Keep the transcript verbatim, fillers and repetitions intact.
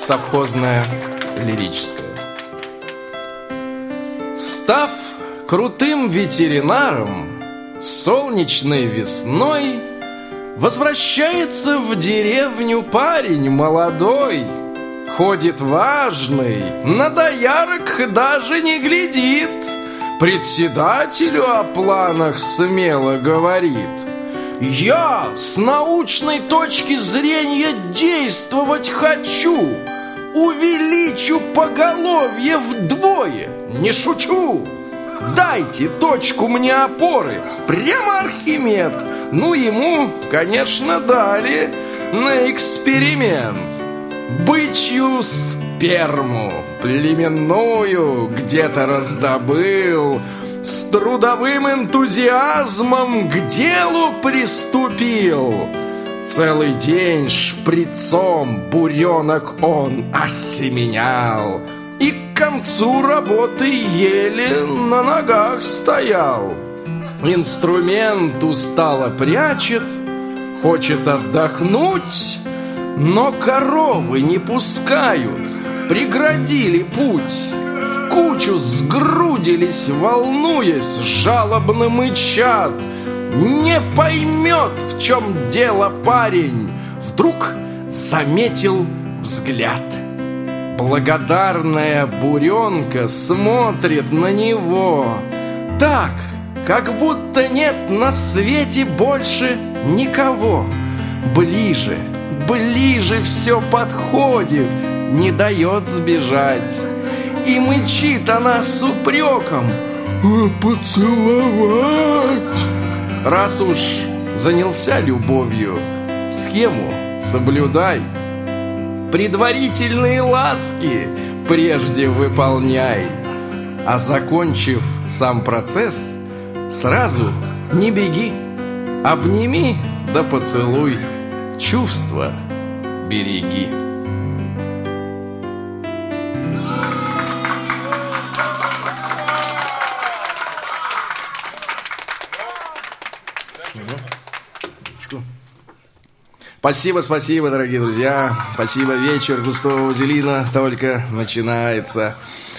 совхозная лирическая. Став крутым ветеринаром, солнечной весной возвращается в деревню парень молодой. Ходит важный, на доярок даже не глядит, председателю о планах смело говорит: «Я с научной точки зрения действовать хочу, увеличу поголовье вдвое, не шучу. Дайте точку мне опоры, прямо Архимед». Ну, ему, конечно, дали на эксперимент бычью сперму племенную где-то раздобыл, с трудовым энтузиазмом к делу приступил. Целый день шприцом буренок он осеменял, и к концу работы еле на ногах стоял. Инструмент устало прячет, хочет отдохнуть, но коровы не пускают, преградили путь. В кучу сгрудились, волнуясь, жалобно мычат. Не поймет, в чем дело парень, вдруг заметил взгляд. Благодарная буренка смотрит на него так, как будто нет на свете больше никого. Ближе, ближе все подходит, не дает сбежать. И мычит она с упреком: «Поцеловать!» Раз уж занялся любовью, схему соблюдай. Предварительные ласки прежде выполняй, а закончив сам процесс, сразу не беги. Обними да поцелуй, чувства береги. Спасибо, спасибо, дорогие друзья. Спасибо, вечер густого вазелина только начинается.